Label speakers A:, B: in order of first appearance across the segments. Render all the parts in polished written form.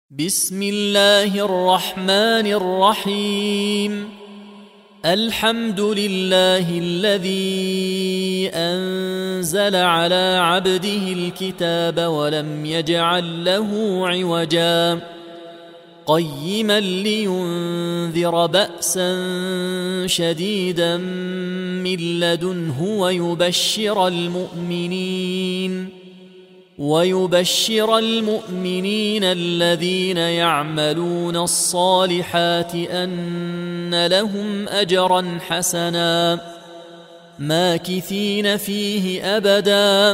A: بسم الله الرحمن الرحيم. الحمد لله الذي أنزل على عبده الكتاب ولم يجعل له عوجا قيما لينذر بأسا شديدا من لدنه ويبشر المؤمنين الذين يعملون الصالحات أن لهم أجرا حسنا ماكثين فيه أبدا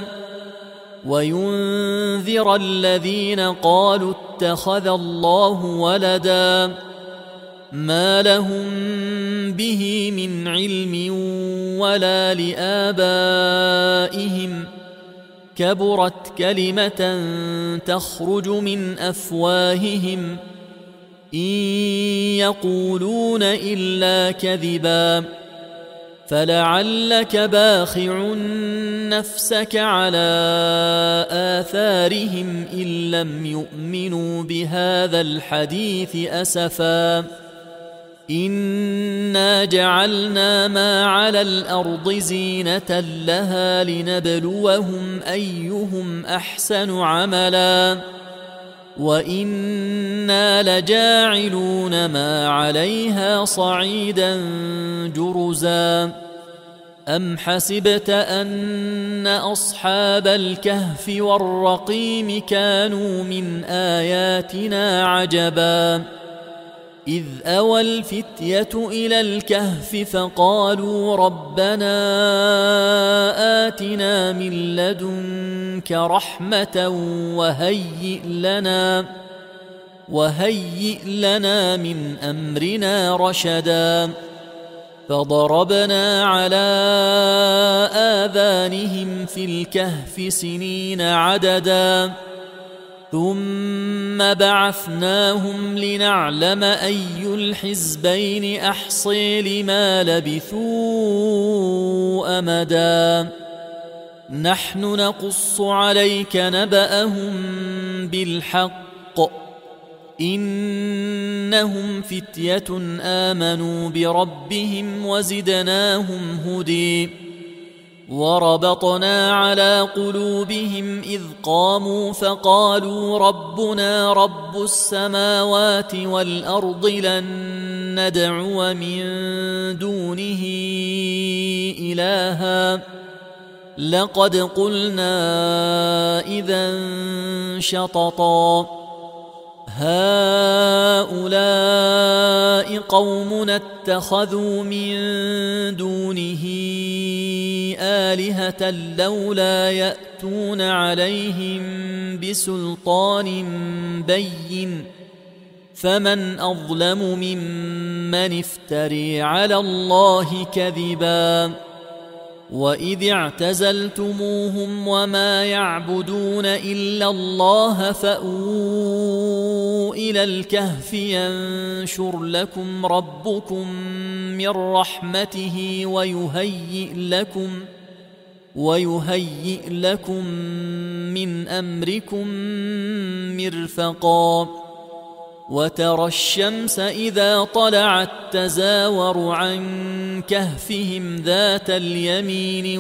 A: وينذر الذين قالوا اتخذ الله ولدا ما لهم به من علم ولا لآبائهم كبرت كلمة تخرج من أفواههم إن يقولون إلا كذبا فلعلك باخع نفسك على آثارهم إن لم يؤمنوا بهذا الحديث أسفا إنا جعلنا ما على الأرض زينة لها لنبلوهم أيهم أحسن عملا وإنا لجاعلون ما عليها صعيدا جرزا أم حسبت أن أصحاب الكهف والرقيم كانوا من آياتنا عجبا إذ أوى الفتية إلى الكهف فقالوا ربنا آتنا من لدنك رحمة وهيئ لنا من أمرنا رشدا فضربنا على آذانهم في الكهف سنين عددا ثم بعثناهم لنعلم أي الحزبين أحصي لما لبثوا أمدا نحن نقص عليك نبأهم بالحق إنهم فتية آمنوا بربهم وزدناهم هدى وربطنا على قلوبهم إذ قاموا فقالوا ربنا رب السماوات والأرض لن ندعو من دونه إلها لقد قلنا إذا شططا هؤلاء قومنا اتخذوا من دونه آلهة لولا يأتون عليهم بسلطان بين فمن أظلم ممن افتري على الله كذبا وإذ اعتزلتموهم وما يعبدون إلا الله فأووا إلى الكهف ينشر لكم ربكم من رحمته ويهيئ لكم من أمركم مرفقا وترى الشمس إذا طلعت تزاور عن كهفهم ذات اليمين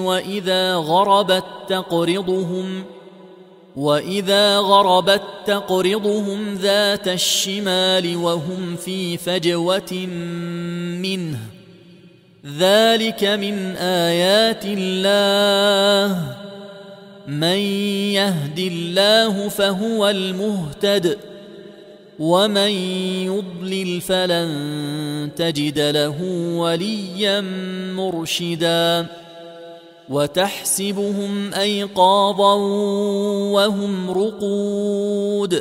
A: وإذا غربت تقرضهم ذات الشمال وهم في فجوة منه ذلك من آيات الله من يهد الله فهو المهتد ومن يضلل فلن تجد له وليا مرشدا وتحسبهم أيقاظا وهم رقود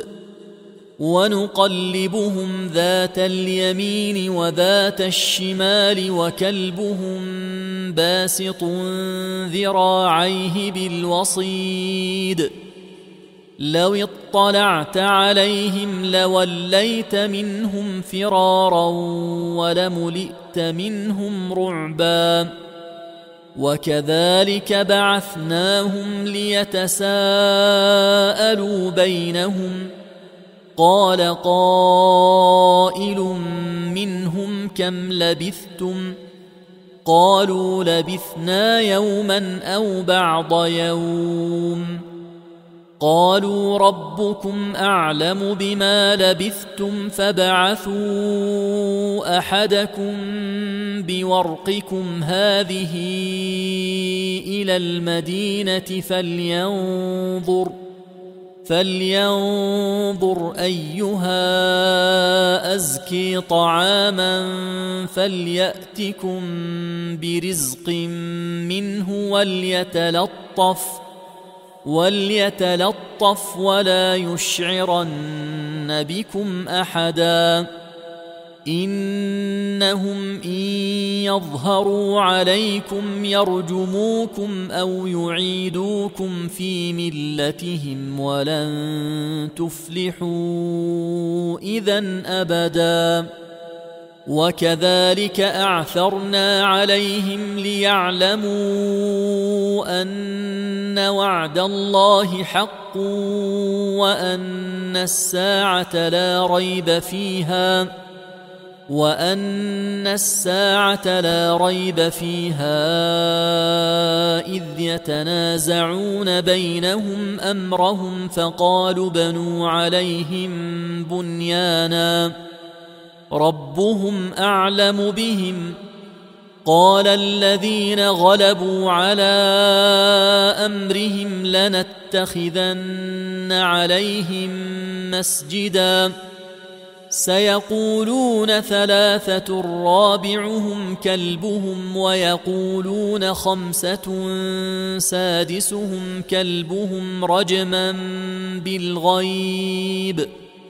A: ونقلبهم ذات اليمين وذات الشمال وكلبهم باسط ذراعيه بالوصيد لو اطلعت عليهم لوليت منهم فرارا ولملئت منهم رعبا وكذلك بعثناهم ليتساءلوا بينهم قال قائل منهم كم لبثتم قالوا لبثنا يوما أو بعض يوم قالوا ربكم أعلم بما لبثتم فابعثوا أحدكم بورقكم هذه إلى المدينة فلينظر أيها أزكي طعاما فليأتكم برزق منه وليتلطف ولا يشعرن بكم أحدا إنهم إن يظهروا عليكم يرجموكم أو يعيدوكم في ملتهم ولن تفلحوا إذن أبدا وكذلك أعثرنا عليهم ليعلموا أن وعد الله حق وأن الساعة لا ريب فيها إذ يتنازعون بينهم أمرهم فقالوا بنوا عليهم بنيانا ربهم أعلم بهم قال الذين غلبوا على أمرهم لنتخذن عليهم مسجدا سيقولون ثلاثة رابعهم كلبهم ويقولون خمسة سادسهم كلبهم رجما بالغيب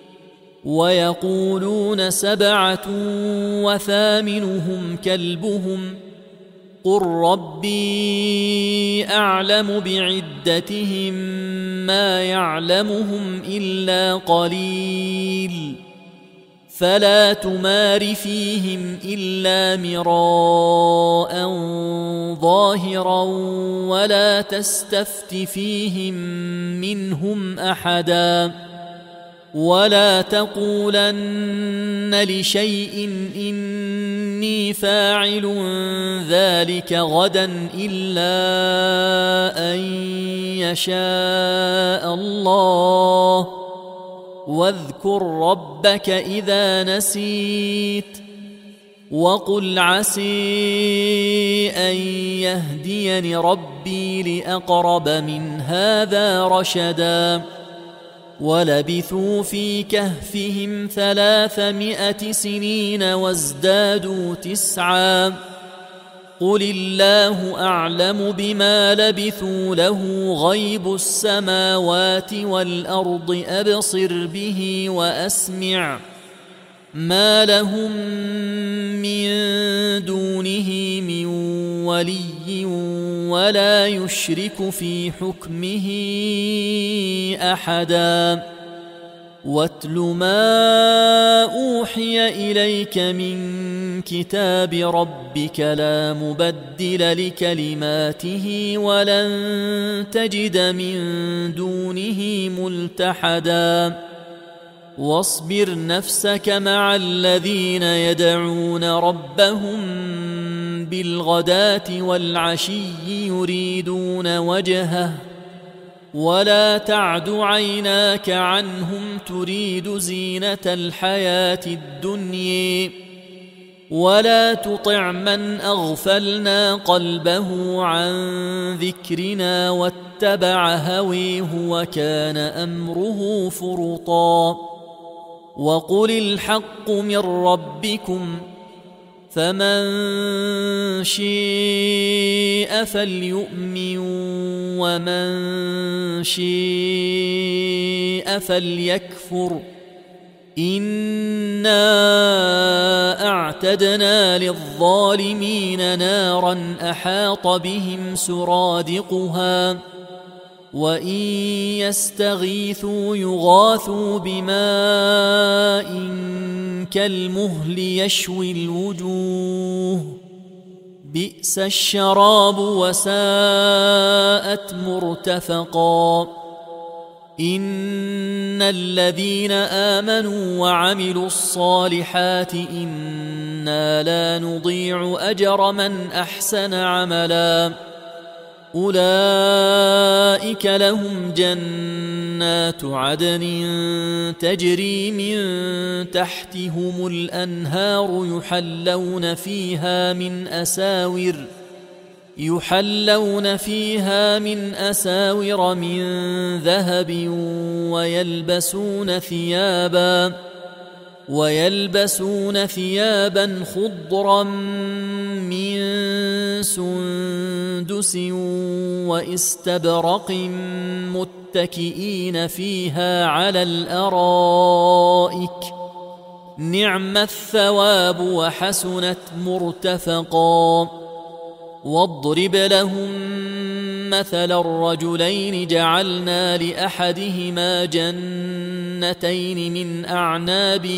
A: ويقولون سبعة وثامنهم كلبهم قل ربي أعلم بعدتهم ما يعلمهم إلا قليل فلا تمار فيهم إلا مراء ظاهرا ولا تستفت فيهم منهم أحدا ولا تقولن لشيء إني فاعل ذلك غدا إلا أن يشاء الله واذكر ربك إذا نسيت وقل عسي أن يهديني ربي لأقرب من هذا رشدا ولبثوا في كهفهم 300 سنين وازدادوا 9 قل الله أعلم بما لبثوا له غيب السماوات والأرض أبصر به وأسمع ما لهم من دونه من ولي ولا يشرك في حكمه أحدا واتل ما أوحي إليك من كتاب ربك لا مبدل لكلماته ولن تجد من دونه ملتحدا واصبر نفسك مع الذين يدعون ربهم بالغداة والعشي يريدون وجهه ولا تعد عيناك عنهم تريد زينة الحياة الدنيا ولا تطع من أغفلنا قلبه عن ذكرنا واتبع هويه وكان أمره فرطا وقل الحق من ربكم فمن شاء فليؤمن ومن شاء فليكفر إنا أعتدنا للظالمين نارا أحاط بهم سرادقها وإن يستغيثوا يغاثوا بماء كالمهل يشوي الوجوه بئس الشراب وساءت مرتفقا إن الذين آمنوا وعملوا الصالحات إنا لا نضيع أجر من أحسن عملا أولئك لهم جنات عدن تجري من تحتهم الأنهار يحلون فيها من أساور من ذهب ويلبسون ثيابا خضرا من سندس واستبرق متكئين فيها على الأرائك نعم الثواب وحسنت مرتفقا واضرب لهم مثل الرجلين جعلنا لأحدهما جنتين من أعناب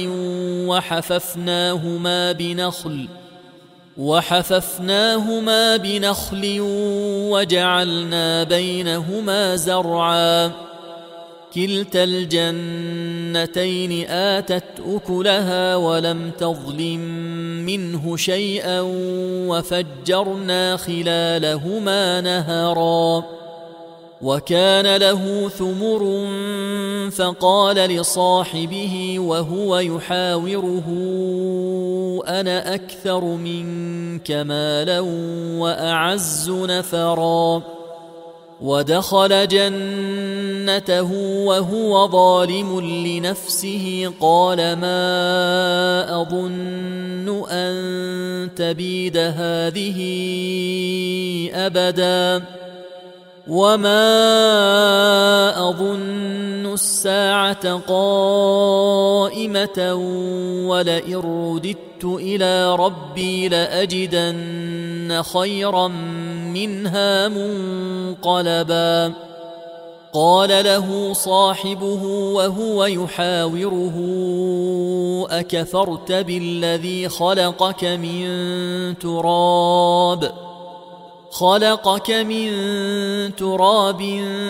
A: وحففناهما بنخل وجعلنا بينهما زرعا كلتا الجنتين آتت أكلها ولم تظلم منه شيئا وفجرنا خلالهما نهرا وكان له ثمر فقال لصاحبه وهو يحاوره أنا أكثر منك مالا وأعز نفرا ودخل جنته وهو ظالم لنفسه قال ما أظن أن تبيد هذه أبدا وما أظن الساعة قائمة ولئن رددت إلى ربي لأجدن خيرا منها منقلبا قال له صاحبه وهو يحاوره أكفرت بالذي خلقك من تراب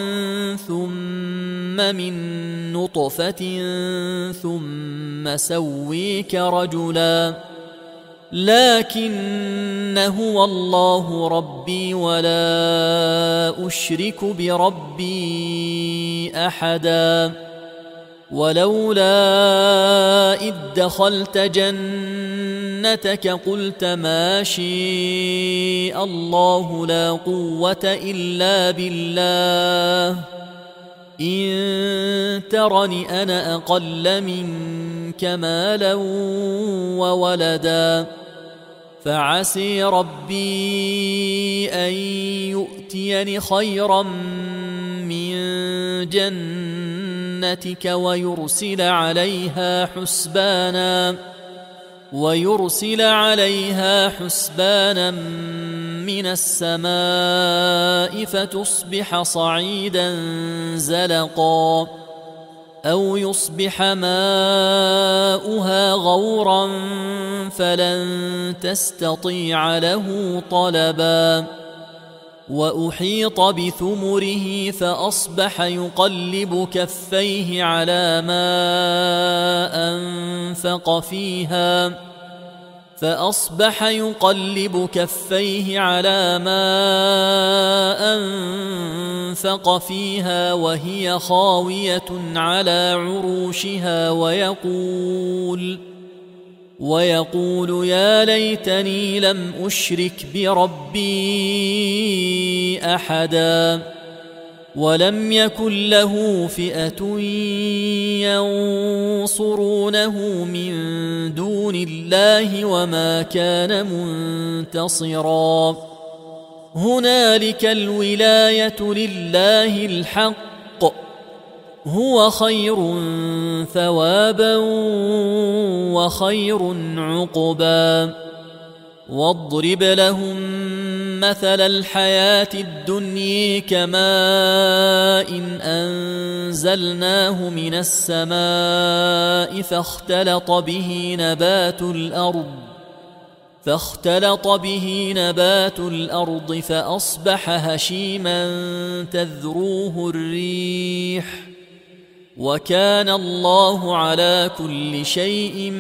A: ثم من نطفة ثم سويك رجلا لكن هو الله ربي ولا أشرك بربي أحدا ولولا إذ دخلت جنتك قلت ما شاء الله لا قوة إلا بالله إن ترني أنا أقل منك مالا وولدا فعسي ربي أن يؤتيني خيرا من جنتك ويرسل عليها حسبانا من السماء فتصبح صعيدا زلقا أو يصبح ماؤها غورا فلن تستطيع له طلبا وأحيط بثمره فأصبح يقلب كفيه على ما أنفق فيها وهي خاوية على عروشها ويقول يا ليتني لم أشرك بربي أحدا ولم يكن له فئة ينصرونه من دون الله وما كان منتصرا هنالك الولاية لله الحق هو خير ثوابا وخير عقبا واضرب لهم مثل الحياة الدنيا كماء أنزلناه من السماء فاختلط به نبات الأرض فأصبح هشيما تذروه الريح وكان الله على كل شيء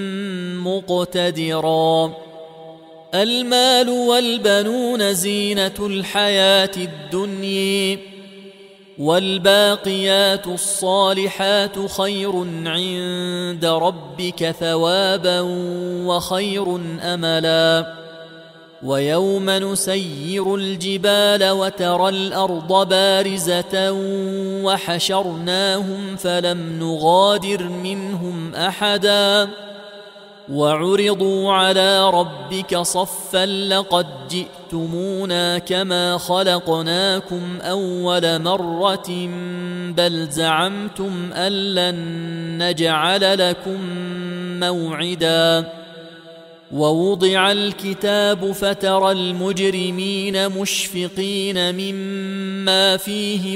A: مقتدرا. المال والبنون زينة الحياة الدنيا، والباقيات الصالحات خير عند ربك ثوابا وخير أملا. ويوم نسير الجبال وترى الأرض بارزة وحشرناهم فلم نغادر منهم أحدا وعرضوا على ربك صفا لقد جئتمونا كما خلقناكم أول مرة بل زعمتم أن لن نجعل لكم موعدا. ووضع الكتاب فترى المجرمين مشفقين مما فيه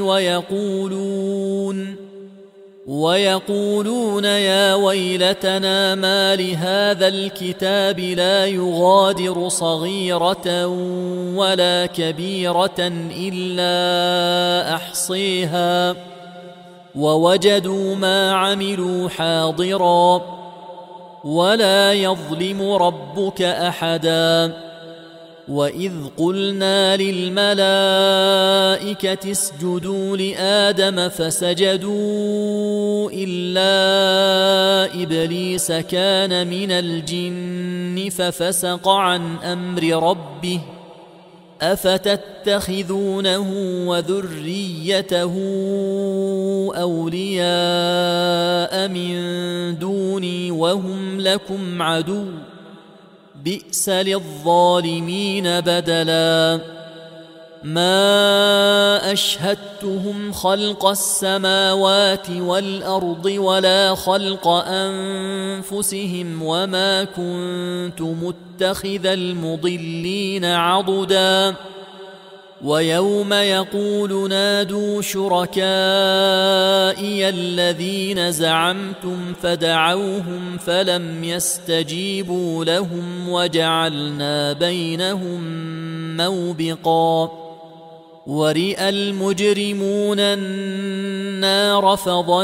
A: ويقولون يا ويلتنا ما لهذا الكتاب لا يغادر صغيرة ولا كبيرة إلا أحصيها ووجدوا ما عملوا حاضرا ولا يظلم ربك أحدا. وإذ قلنا للملائكة اسجدوا لآدم فسجدوا إلا إبليس كان من الجن ففسق عن أمر ربه أفتتخذونه وذريته أولياء من دوني وهم لكم عدو بئس للظالمين بدلا. ما أشهدتهم خلق السماوات والأرض ولا خلق أنفسهم وما كنت متخذ المضلين عضدا. ويوم يقول نادوا شركائي الذين زعمتم فدعوهم فلم يستجيبوا لهم وجعلنا بينهم موبقا. ورئ المجرمون النار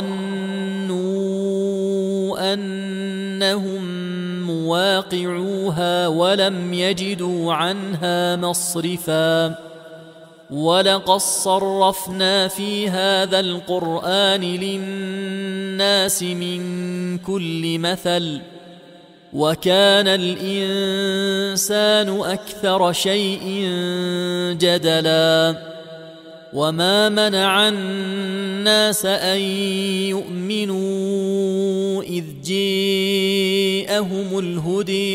A: فظنوا أنهم مواقعوها ولم يجدوا عنها مصرفا. ولقد صرفنا في هذا القرآن للناس من كل مثل وكان الإنسان أكثر شيء جدلا. وما منع الناس أن يؤمنوا إذ جاءهم الهدى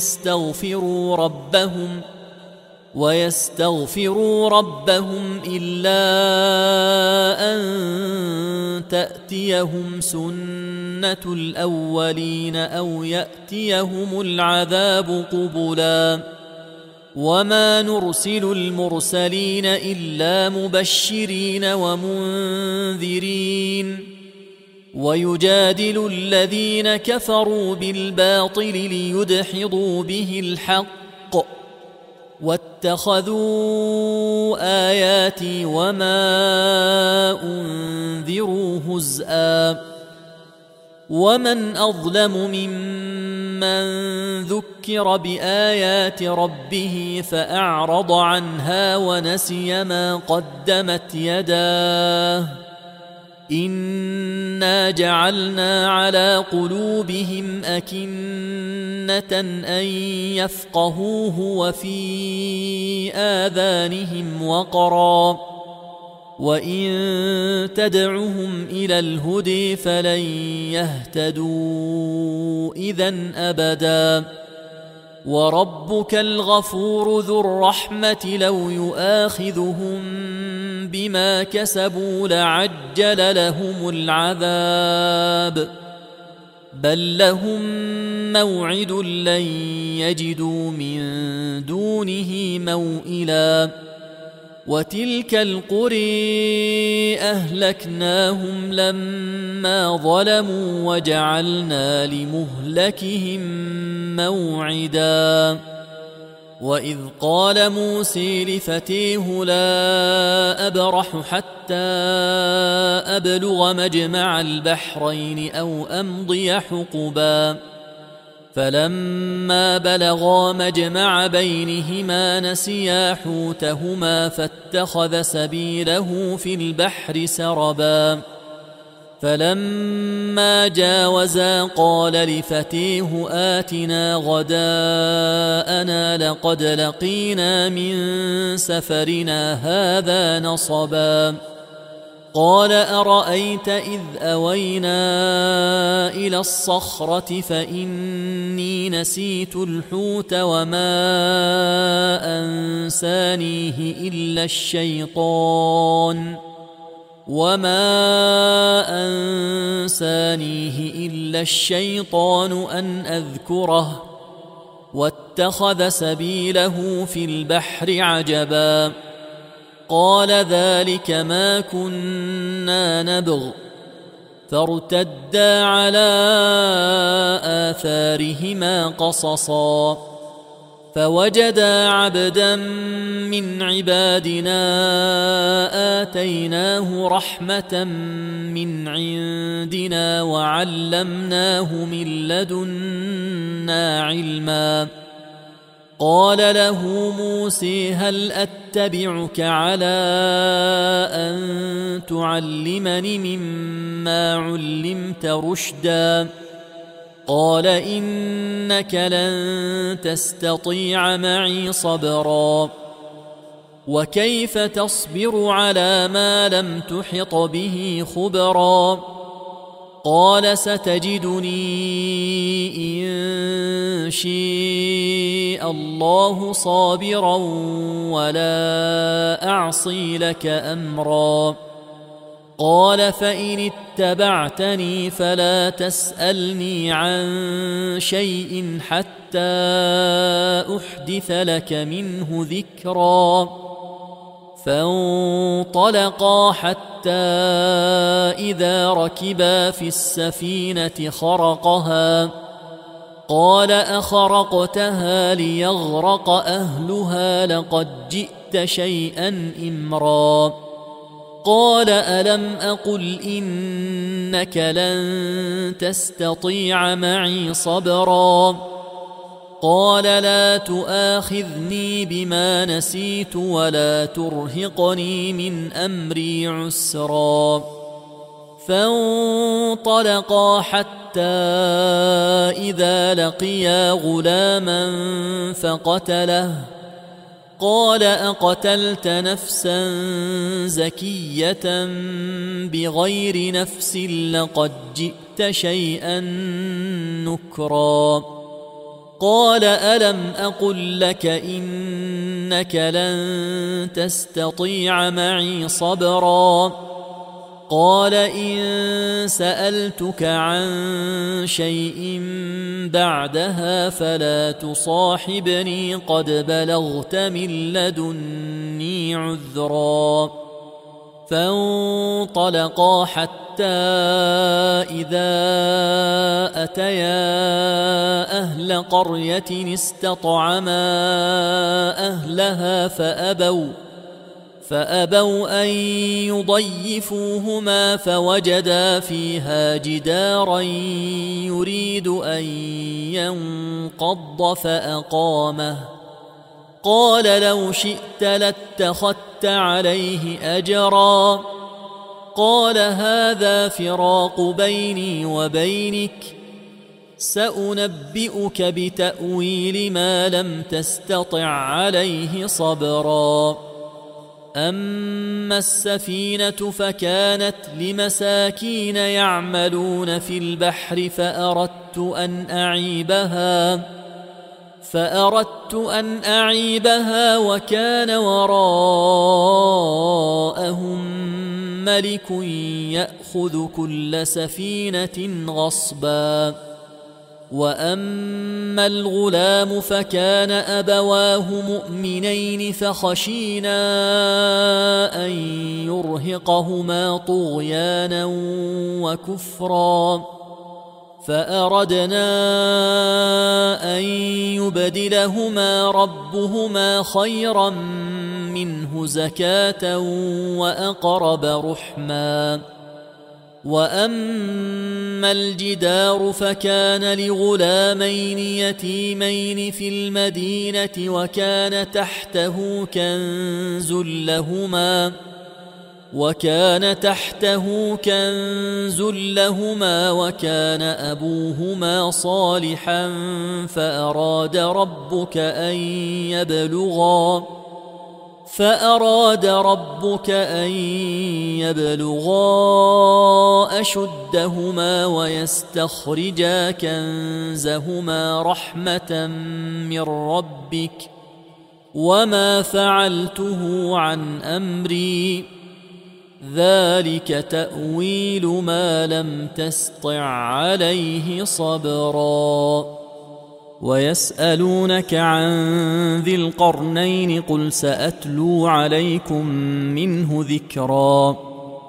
A: ويستغفروا ربهم إلا أن تأتيهم سنة الأولين أو يأتيهم العذاب قبلا. وما نرسل المرسلين إلا مبشرين ومنذرين ويجادل الذين كفروا بالباطل ليدحضوا به الحق واتخذوا آياتي وما أنذروا هزءا. ومن أظلم ممن ذكر بآيات ربه فأعرض عنها ونسي ما قدمت يداه إنا جعلنا على قلوبهم أكنة أن يفقهوه وفي آذانهم وقرا وإن تدعهم إلى الهدى فلن يهتدوا إذن أبدا. وربك الغفور ذو الرحمة لو يؤاخذهم بما كسبوا لعجل لهم العذاب بل لهم موعد لن يجدوا من دونه موئلا. وتلك القرى أهلكناهم لما ظلموا وجعلنا لمهلكهم موعدا. وإذ قال موسى لفتيه لا أبرح حتى أبلغ مجمع البحرين أو أمضي حقبا فلما بلغا مجمع بينهما نسيا حوتهما فاتخذ سبيله في البحر سربا فلما جاوزا قال لفتيه آتنا غداءنا لقد لقينا من سفرنا هذا نصبا قال أرأيت إذ أوينا إلى الصخرة فإني نسيت الحوت وما أنسانيه إلا الشيطان أن أذكره واتخذ سبيله في البحر عجبا قال ذلك ما كنا نبغ فارتدا على آثارهما قصصا فوجدا عبدا من عبادنا آتيناه رحمة من عندنا وعلمناه من لدنا علما قال له موسى هل أتبعك على أن تعلمني مما علمت رشدا قال إنك لن تستطيع معي صبرا وكيف تصبر على ما لم تحط به خبرا قال ستجدني إن شاء الله صابرا ولا أعصي لك أمرا قال فإن اتبعتني فلا تسألني عن شيء حتى أحدث لك منه ذكرا فانطلقا حتى إذا ركبا في السفينة خرقها قال أخرقتها ليغرق أهلها لقد جئت شيئا إمرا قال ألم أقل إنك لن تستطيع معي صبرا قال لا تؤاخذني بما نسيت ولا ترهقني من أمري عسرا فانطلقا حتى إذا لقيا غلاما فقتله قال أقتلت نفسا زكية بغير نفس لقد جئت شيئا نكرا قال ألم أقل لك إنك لن تستطيع معي صبرا قال إن سألتك عن شيء بعدها فلا تصاحبني قد بلغت من لدني عذرا فانطلقا حتى إذا أتيا أهل قرية استطعما أهلها فأبوا أن يضيفوهما فوجدا فيها جدارا يريد أن ينقض فأقامه قال لو شئت لاتخذت عليه أجرا قال هذا فراق بيني وبينك سأنبئك بتأويل ما لم تستطع عليه صبرا أما السفينة فكانت لمساكين يعملون في البحر فأردت أن أعيبها وكان وراءهم ملك يأخذ كل سفينة غصبا وأما الغلام فكان أبواه مؤمنين فخشينا أن يرهقهما طغيانا وكفرا فأردنا أن يبدلهما ربهما خيرا منه زكاة وأقرب رحما. وأما الجدار فكان لغلامين يتيمين في المدينة وكان تحته كنز لهما وكان أبوهما صالحا فأراد ربك أن يبلغا أشدهما ويستخرجا كنزهما رحمة من ربك وما فعلته عن أمري ذلك تأويل ما لم تسطع عليه صبرا. ويسألونك عن ذي القرنين قل سأتلو عليكم منه ذكرا.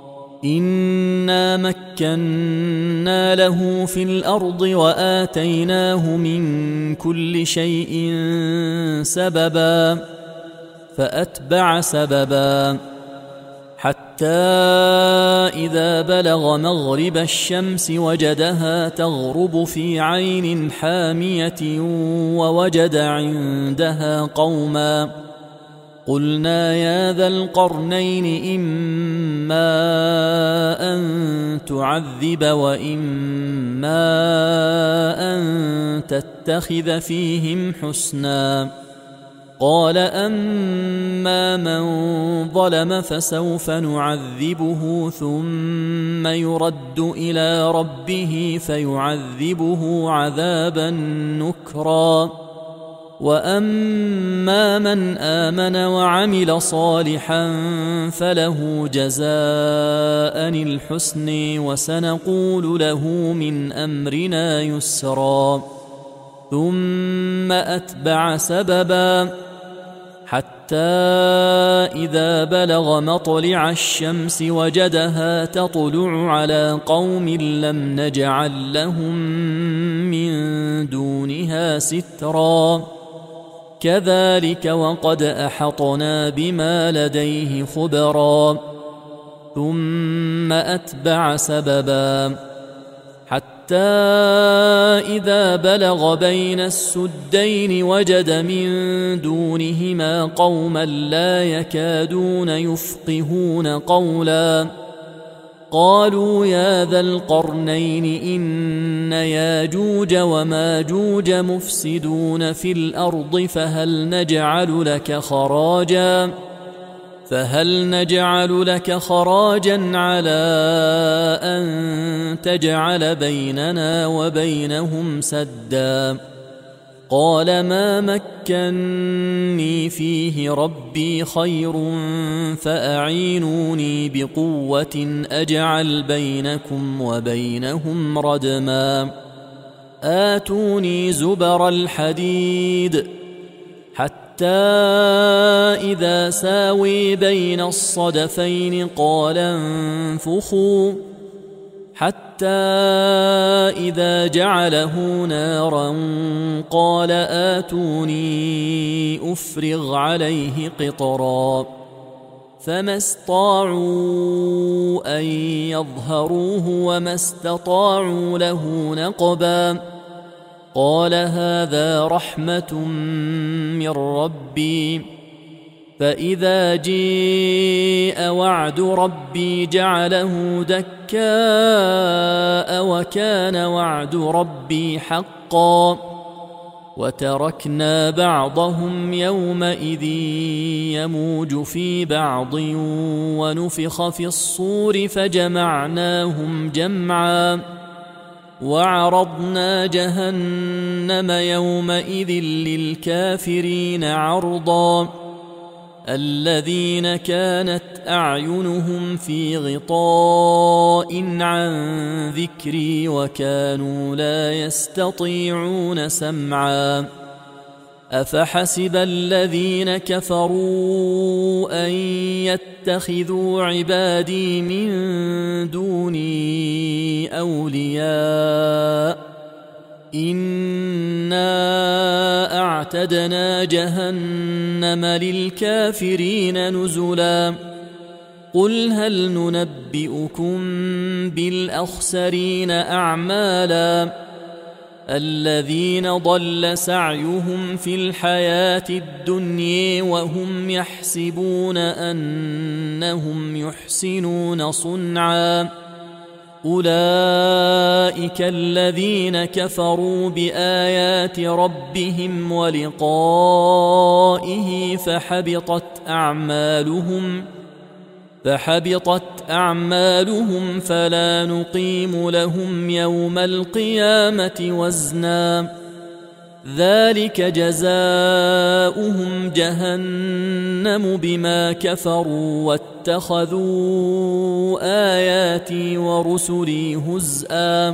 A: إنا مكنا له في الأرض وآتيناه من كل شيء سببا فأتبع سببا حتى إذا بلغ مغرب الشمس وجدها تغرب في عين حامية ووجد عندها قوما قلنا يا ذا القرنين إما أن تعذب وإما أن تتخذ فيهم حسنا. قال أما من ظلم فسوف نعذبه ثم يرد إلى ربه فيعذبه عذابا نكرا. وأما من آمن وعمل صالحا فله جزاء الحسن وسنقول له من أمرنا يسرا. ثم أتبع سببا حتى إذا بلغ مطلع الشمس وجدها تطلع على قوم لم نجعل لهم من دونها سترا كذلك وقد أحطنا بما لديه خبرا. ثم أتبع سببا حتى إذا بلغ بين السدين وجد من دونهما قوما لا يكادون يفقهون قولا قالوا يا ذا القرنين إن ياجوج وماجوج مفسدون في الأرض فهل نجعل لك خراجا على أن تجعل بيننا وبينهم سدا. قال ما مكني فيه ربي خير فأعينوني بقوة أجعل بينكم وبينهم ردما. آتوني زبر الحديد حتى إذا ساوي بين الصدفين قال انفخوا حتى إذا جعله نارا قال آتوني أفرغ عليه قطرا. فما استطاعوا أن يظهروه وما استطاعوا له نقبا. قال هذا رحمة من ربي فإذا جاء وعد ربي جعله دكاء وكان وعد ربي حقا. وتركنا بعضهم يومئذ يموج في بعض ونفخ في الصور فجمعناهم جمعا. وعرضنا جهنم يومئذ للكافرين عرضا. الذين كانت أعينهم في غطاء عن ذكري وكانوا لا يستطيعون سمعا. أفحسب الذين كفروا أن يتخذوا عبادي من دوني أولياء إنا أعتدنا جهنم للكافرين نزلا قل هل ننبئكم بالأخسرين أعمالا الذين ضل سعيهم في الحياة الدنيا وهم يحسبون أنهم يحسنون صنعا أولئك الذين كفروا بآيات ربهم ولقائه فحبطت أعمالهم فلا نقيم لهم يوم القيامة وزنا ذلك جزاؤهم جهنم بما كفروا واتخذوا آياتي ورسلي هزءا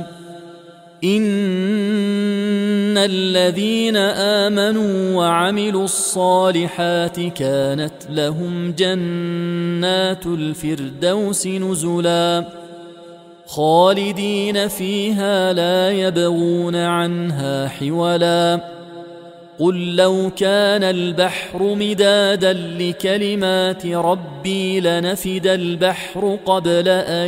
A: إن الذين آمنوا وعملوا الصالحات كانت لهم جنات الفردوس نزلا خالدين فيها لا يبغون عنها حولا قل لو كان البحر مدادا لكلمات ربي لنفد البحر قبل أن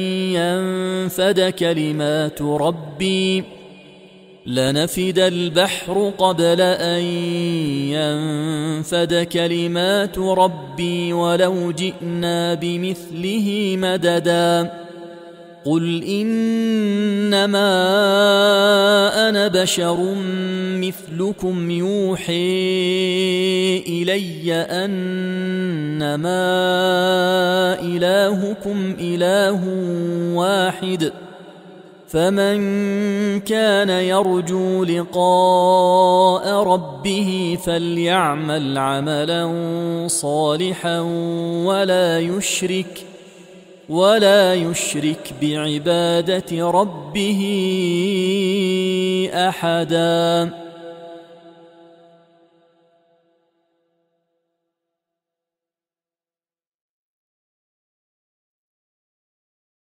A: ينفد كلمات ربي ولو جئنا بمثله مددا قل إنما أنا بشر مثلكم يوحي إلي أنما إلهكم إله واحد فمن كان يرجو لقاء ربه فليعمل عملا صالحا ولا يشرك بعبادة ربه أحدا.